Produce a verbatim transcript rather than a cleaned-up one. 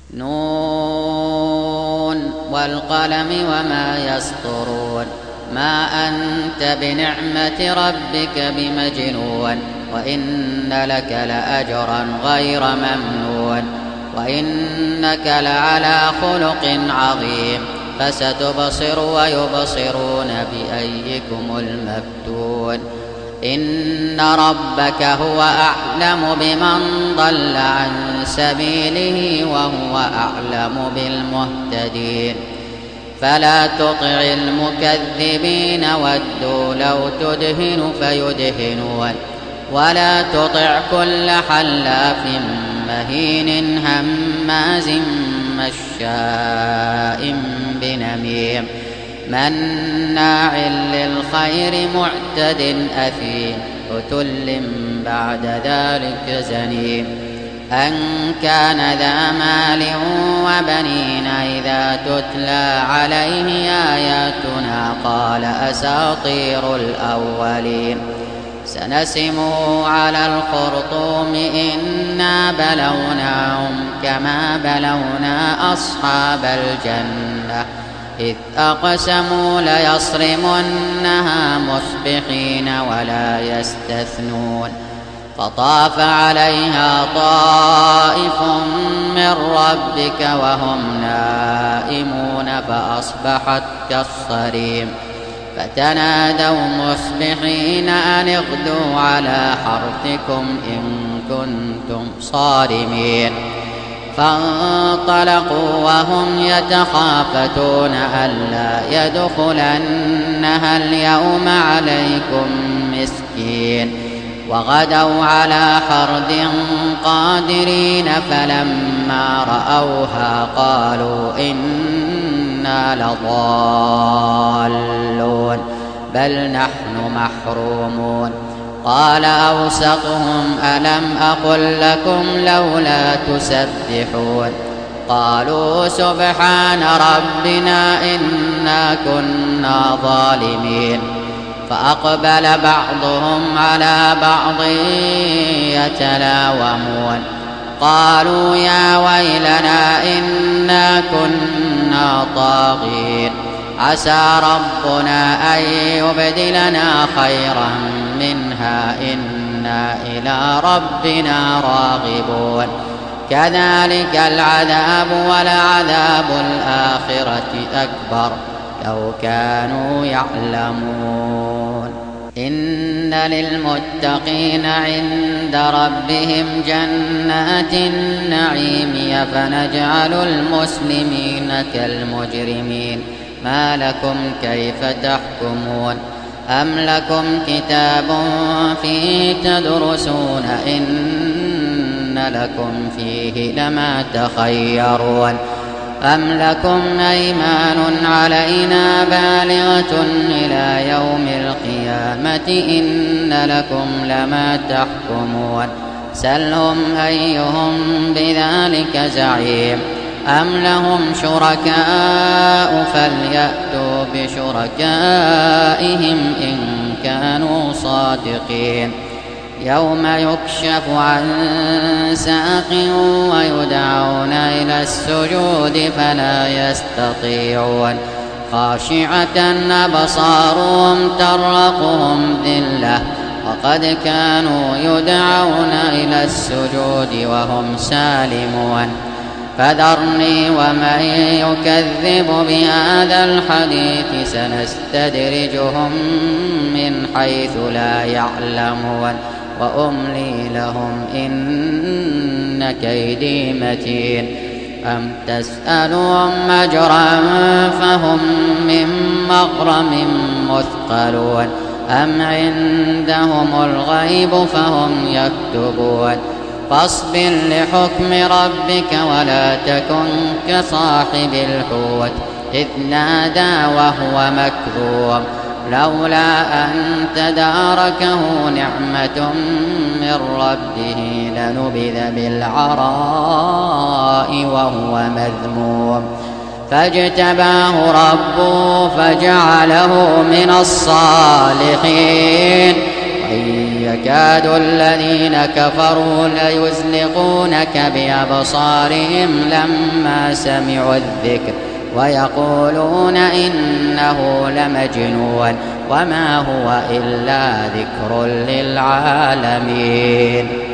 نون والقلم وما يسطرون ما أنت بنعمة ربك بمجنون وإن لك لأجرا غير ممنون وإنك لعلى خلق عظيم فستبصر ويبصرون بأيكم المفتون إن ربك هو أعلم بمن ضل عن سبيله وهو أعلم بالمهتدين فلا تطع المكذبين ودوا لو تدهن فيدهنون ولا تطع كل حلاف مهين هماز مشاء بنميم مناع للخير معتد أثيم عتل بعد ذلك زنيم أن كان ذا مال وبنين إذا تتلى عليه آياتنا قال أساطير الأولين سنسمه على الخرطوم إنا بلوناهم كما بلونا أصحاب الجنة إذ أقسموا ليصرمنها مصبحين ولا يستثنون فطاف عليها طائف من ربك وهم نائمون فأصبحت كالصريم فتنادوا مصبحين أن اغدوا على حرثكم إن كنتم صارمين فانطلقوا وهم يتخافتون ألا يدخلنها اليوم عليكم مسكين وغدوا على حرد قادرين فلما رأوها قالوا إنا لضالون بل نحن محرومون قال أوسطهم ألم أقل لكم لولا تسبحون قالوا سبحان ربنا إنا كنا ظالمين فأقبل بعضهم على بعض يتلاومون قالوا يا ويلنا إنا كنا طاغين عسى ربنا أن يبدلنا خيرا منها إنا إلى ربنا راغبون كذلك العذاب ولعذاب الآخرة أكبر لو كانوا يعلمون إن للمتقين عند ربهم جنات النعيم أفنجعل المسلمين كالمجرمين ما لكم كيف تحكمون أم لكم كتاب فيه تدرسون إن لكم فيه لما تخيرون أم لكم أيمان علينا بالغة إلى يوم القيامة إن لكم لما تحكمون سلهم أيهم بذلك زعيم أم لهم شركاء فليأتوا بشركائهم إن كانوا صادقين يوم يكشف عن ساق ويدعون إلى السجود فلا يستطيعون خاشعة أبصارهم ترقهم ذلة وقد كانوا يدعون إلى السجود وهم سالمون فذرني ومن يكذب بهذا الحديث سنستدرجهم من حيث لا يعلمون وأملي لهم إن كيدي متين أم تسألهم أجرا فهم من مغرم مثقلون أم عندهم الغيب فهم يكتبون فاصبر لحكم ربك ولا تكن كصاحب الحوت إذ نادى وهو مكذوب لولا أن تداركه نعمة من ربه لنبذ بالعراء وهو مذموم فاجتباه ربه فجعله من الصالحين وإن يكاد الذين كفروا ليزلقونك بأبصارهم لما سمعوا الذكر ويقولون إنه لمجنون وما هو إلا ذكر للعالمين.